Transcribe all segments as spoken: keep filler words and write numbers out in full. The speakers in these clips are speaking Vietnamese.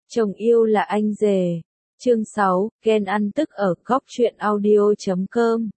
Chồng yêu là anh rể. Chương sáu, ghen ăn tức ở góc truyện audio chấm com.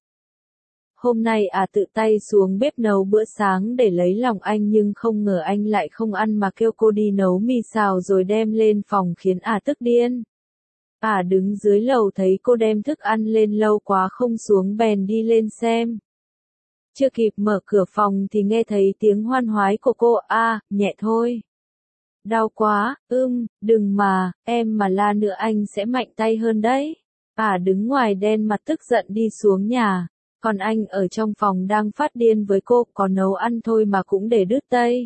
Hôm nay à tự tay xuống bếp nấu bữa sáng để lấy lòng anh nhưng không ngờ anh lại không ăn mà kêu cô đi nấu mì xào rồi đem lên phòng khiến à tức điên. À đứng dưới lầu thấy cô đem thức ăn lên lâu quá không xuống bèn đi lên xem. Chưa kịp mở cửa phòng thì nghe thấy tiếng hoan hoái của cô. À, nhẹ thôi. Đau quá, ưm, đừng mà, em mà la nữa anh sẽ mạnh tay hơn đấy. À đứng ngoài đen mặt tức giận đi xuống nhà, còn anh ở trong phòng đang phát điên với cô, có nấu ăn thôi mà cũng để đứt tay.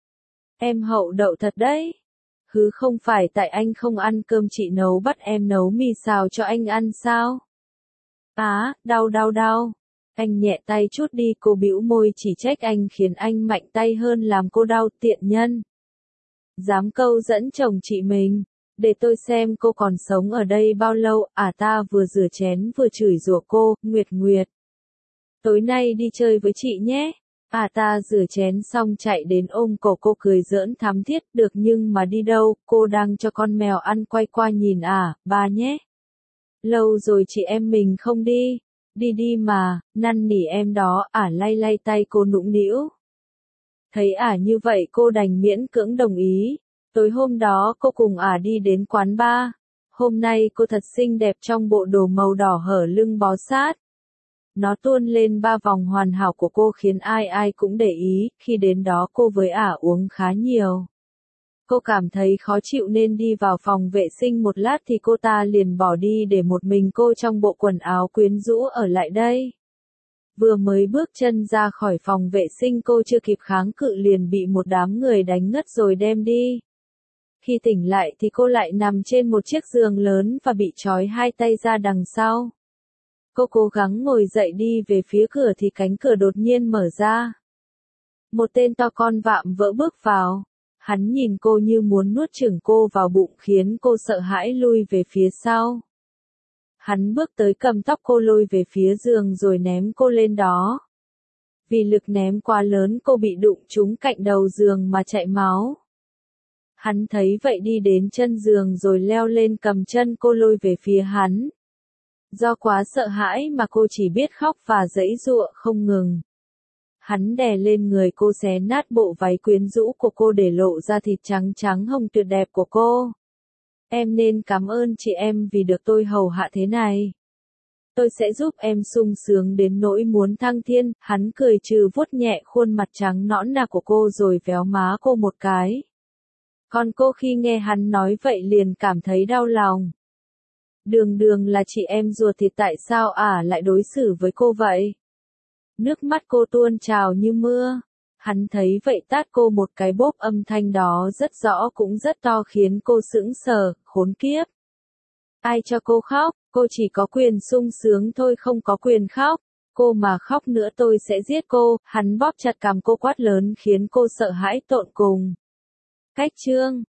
Em hậu đậu thật đấy. Hứ không phải tại anh không ăn cơm chị nấu bắt em nấu mì xào cho anh ăn sao? Á, đau đau đau. Anh nhẹ tay chút đi, cô bĩu môi chỉ trách anh khiến anh mạnh tay hơn làm cô đau, tiện nhân. Dám câu dẫn chồng chị mình, để tôi xem cô còn sống ở đây bao lâu. À ta vừa rửa chén vừa chửi rủa cô. Nguyệt Nguyệt, tối nay đi chơi với chị nhé. À ta rửa chén xong chạy đến ôm cổ cô cười giỡn thắm thiết. Được nhưng mà đi đâu, cô đang cho con mèo ăn. Quay qua nhìn à, ba nhé. Lâu rồi chị em mình không đi. Đi đi mà, năn nỉ em đó. À lay lay tay cô nũng nĩu. Thấy ả như vậy cô đành miễn cưỡng đồng ý. Tối hôm đó cô cùng ả đi đến quán bar. Hôm nay cô thật xinh đẹp trong bộ đồ màu đỏ hở lưng bó sát. Nó tuôn lên ba vòng hoàn hảo của cô khiến ai ai cũng để ý. Khi đến đó cô với ả uống khá nhiều. Cô cảm thấy khó chịu nên đi vào phòng vệ sinh một lát thì cô ta liền bỏ đi để một mình cô trong bộ quần áo quyến rũ ở lại đây. Vừa mới bước chân ra khỏi phòng vệ sinh cô chưa kịp kháng cự liền bị một đám người đánh ngất rồi đem đi. Khi tỉnh lại thì cô lại nằm trên một chiếc giường lớn và bị trói hai tay ra đằng sau. Cô cố gắng ngồi dậy đi về phía cửa thì cánh cửa đột nhiên mở ra. Một tên to con vạm vỡ bước vào. Hắn nhìn cô như muốn nuốt chửng cô vào bụng khiến cô sợ hãi lui về phía sau. Hắn bước tới cầm tóc cô lôi về phía giường rồi ném cô lên đó. Vì lực ném quá lớn cô bị đụng trúng cạnh đầu giường mà chảy máu. Hắn thấy vậy đi đến chân giường rồi leo lên cầm chân cô lôi về phía hắn. Do quá sợ hãi mà cô chỉ biết khóc và giãy giụa không ngừng. Hắn đè lên người cô xé nát bộ váy quyến rũ của cô để lộ ra thịt trắng trắng hồng tuyệt đẹp của cô. Em nên cảm ơn chị em vì được tôi hầu hạ thế này. Tôi sẽ giúp em sung sướng đến nỗi muốn thăng thiên. Hắn cười trừ vuốt nhẹ khuôn mặt trắng nõn nà của cô rồi véo má cô một cái. Còn cô khi nghe hắn nói vậy liền cảm thấy đau lòng. Đường đường là chị em ruột thì tại sao ả lại đối xử với cô vậy? Nước mắt cô tuôn trào như mưa. Hắn thấy vậy tát cô một cái bốp, âm thanh đó rất rõ cũng rất to khiến cô sững sờ, khốn kiếp. Ai cho cô khóc, cô chỉ có quyền sung sướng thôi không có quyền khóc. Cô mà khóc nữa tôi sẽ giết cô. Hắn bóp chặt cằm cô quát lớn khiến cô sợ hãi tột cùng. Cách chương